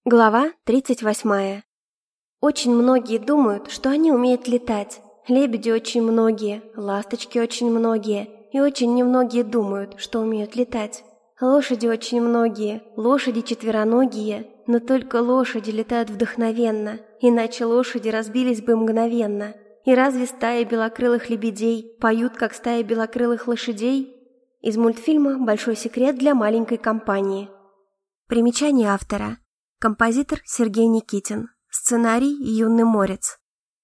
Глава 38. Очень многие думают, что они умеют летать. Лебеди очень многие, ласточки очень многие, и очень немногие думают, что умеют летать. Лошади очень многие, лошади четвероногие, но только лошади летают вдохновенно, иначе лошади разбились бы мгновенно. И разве стаи белокрылых лебедей поют, как стаи белокрылых лошадей? Из мультфильма «Большой секрет для маленькой компании». Примечание автора. Композитор Сергей Никитин. Сценарий Юный Морец.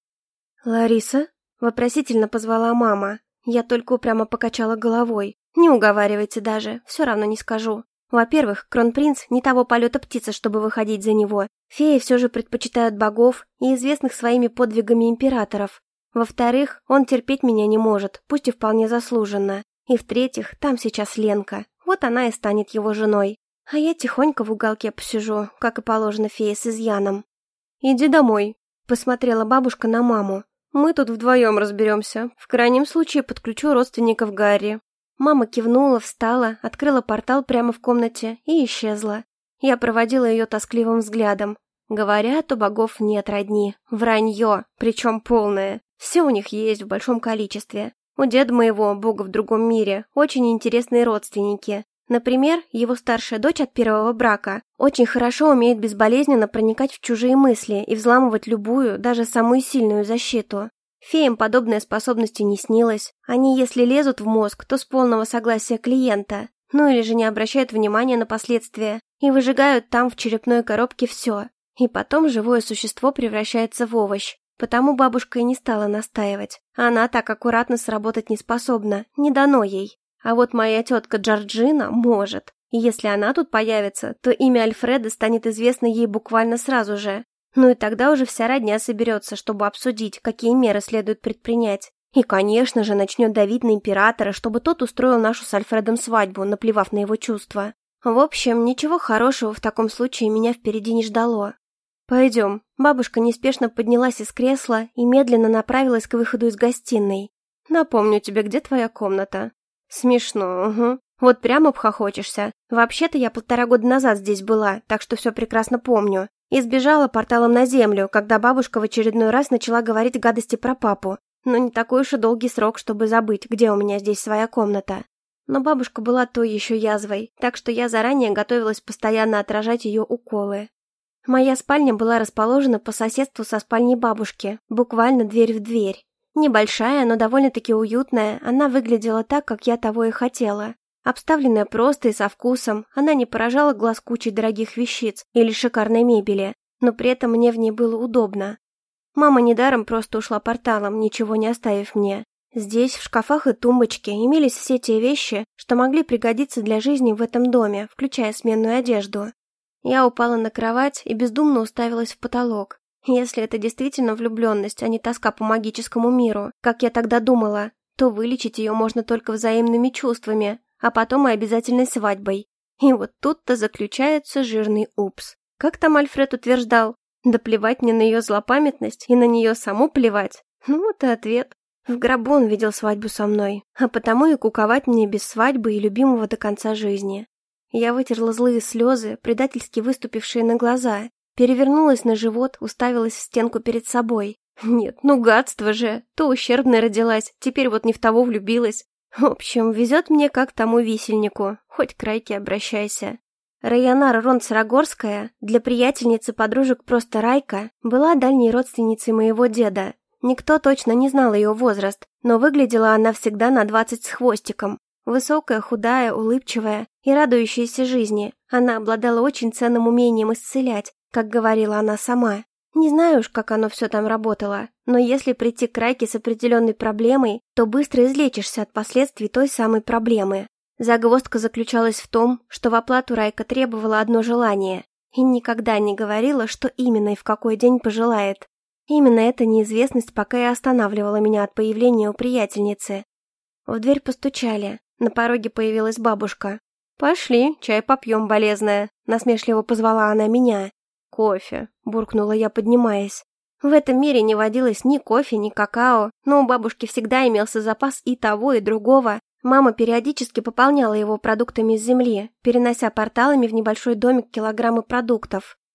«Лариса?» – вопросительно позвала мама. Я только упрямо покачала головой. «Не уговаривайте даже, все равно не скажу. Во-первых, кронпринц не того полета птица, чтобы выходить за него. Феи все же предпочитают богов и известных своими подвигами императоров. Во-вторых, он терпеть меня не может, пусть и вполне заслуженно. И в-третьих, там сейчас Ленка. Вот она и станет его женой. А я тихонько в уголке посижу, как и положено фее с изъяном». «Иди домой», — посмотрела бабушка на маму. «Мы тут вдвоем разберемся. В крайнем случае подключу родственников Гарри». Мама кивнула, встала, открыла портал прямо в комнате и исчезла. Я проводила ее тоскливым взглядом. Говорят, у богов нет родни. Вранье, причем полное. Все у них есть в большом количестве. У деда моего, бога в другом мире, очень интересные родственники. Например, его старшая дочь от первого брака очень хорошо умеет безболезненно проникать в чужие мысли и взламывать любую, даже самую сильную защиту. Феям подобная способность не снилась. Они, если лезут в мозг, то с полного согласия клиента, ну или же не обращают внимания на последствия и выжигают там в черепной коробке все. И потом живое существо превращается в овощ. Потому бабушка и не стала настаивать. Она так аккуратно сработать не способна, не дано ей. А вот моя тетка Джорджина может. И если она тут появится, то имя Альфреда станет известно ей буквально сразу же. Ну и тогда уже вся родня соберется, чтобы обсудить, какие меры следует предпринять. И, конечно же, начнет давить на императора, чтобы тот устроил нашу с Альфредом свадьбу, наплевав на его чувства. В общем, ничего хорошего в таком случае меня впереди не ждало. «Пойдем». Бабушка неспешно поднялась из кресла и медленно направилась к выходу из гостиной. «Напомню тебе, где твоя комната». «Смешно, угу. Вот прямо обхохочешься. Вообще-то я 1,5 года назад здесь была, так что все прекрасно помню. И сбежала порталом на землю, когда бабушка в очередной раз начала говорить гадости про папу. Но не такой уж и долгий срок, чтобы забыть, где у меня здесь своя комната. Но бабушка была той еще язвой, так что я заранее готовилась постоянно отражать ее уколы. Моя спальня была расположена по соседству со спальней бабушки, буквально дверь в дверь. Небольшая, но довольно-таки уютная, она выглядела так, как я того и хотела. Обставленная просто и со вкусом, она не поражала глаз кучей дорогих вещиц или шикарной мебели, но при этом мне в ней было удобно. Мама недаром просто ушла порталом, ничего не оставив мне. Здесь, в шкафах и тумбочке, имелись все те вещи, что могли пригодиться для жизни в этом доме, включая сменную одежду. Я упала на кровать и бездумно уставилась в потолок. Если это действительно влюбленность, а не тоска по магическому миру, как я тогда думала, то вылечить ее можно только взаимными чувствами, а потом и обязательной свадьбой. И вот тут-то заключается жирный упс. Как там Альфред утверждал? Да плевать мне на ее злопамятность и на нее саму плевать. Ну вот и ответ. В гробу он видел свадьбу со мной, а потому и куковать мне без свадьбы и любимого до конца жизни. Я вытерла злые слезы, предательски выступившие на глаза, перевернулась на живот, уставилась в стенку перед собой. Нет, ну гадство же. То ущербной родилась, теперь вот не в того влюбилась. В общем, везет мне как тому висельнику. Хоть к Райке обращайся. Районара Ронцарогорская, для приятельницы подружек просто Райка, была дальней родственницей моего деда. Никто точно не знал ее возраст, но выглядела она всегда на 20 с хвостиком. Высокая, худая, улыбчивая и радующаяся жизни. Она обладала очень ценным умением исцелять, как говорила она сама. Не знаю уж, как оно все там работало, но если прийти к Райке с определенной проблемой, то быстро излечишься от последствий той самой проблемы. Загвоздка заключалась в том, что в оплату Райка требовала одно желание и никогда не говорила, что именно и в какой день пожелает. Именно эта неизвестность пока и останавливала меня от появления у приятельницы. В дверь постучали, на пороге появилась бабушка. «Пошли, чай попьем, болезная», — насмешливо позвала она меня. «Кофе», — буркнула я, поднимаясь. В этом мире не водилось ни кофе, ни какао, но у бабушки всегда имелся запас и того, и другого. Мама периодически пополняла его продуктами из земли, перенося порталами в небольшой домик килограммы продуктов.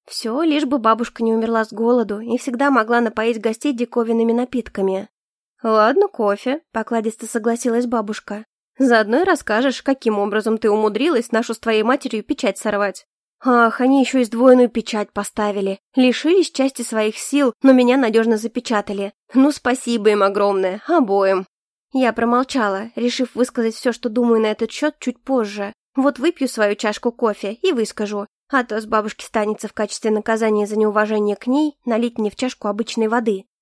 Все, лишь бы бабушка не умерла с голоду и всегда могла напоить гостей диковинными напитками. «Ладно, кофе», — покладисто согласилась бабушка. «Заодно и расскажешь, каким образом ты умудрилась нашу с твоей матерью печать сорвать». «Ах, они еще и сдвоенную печать поставили. Лишились части своих сил, но меня надежно запечатали. Ну, спасибо им огромное, обоим». Я промолчала, решив высказать все, что думаю на этот счет, чуть позже. Вот выпью свою чашку кофе и выскажу, а то с бабушки станется в качестве наказания за неуважение к ней налить мне в чашку обычной воды.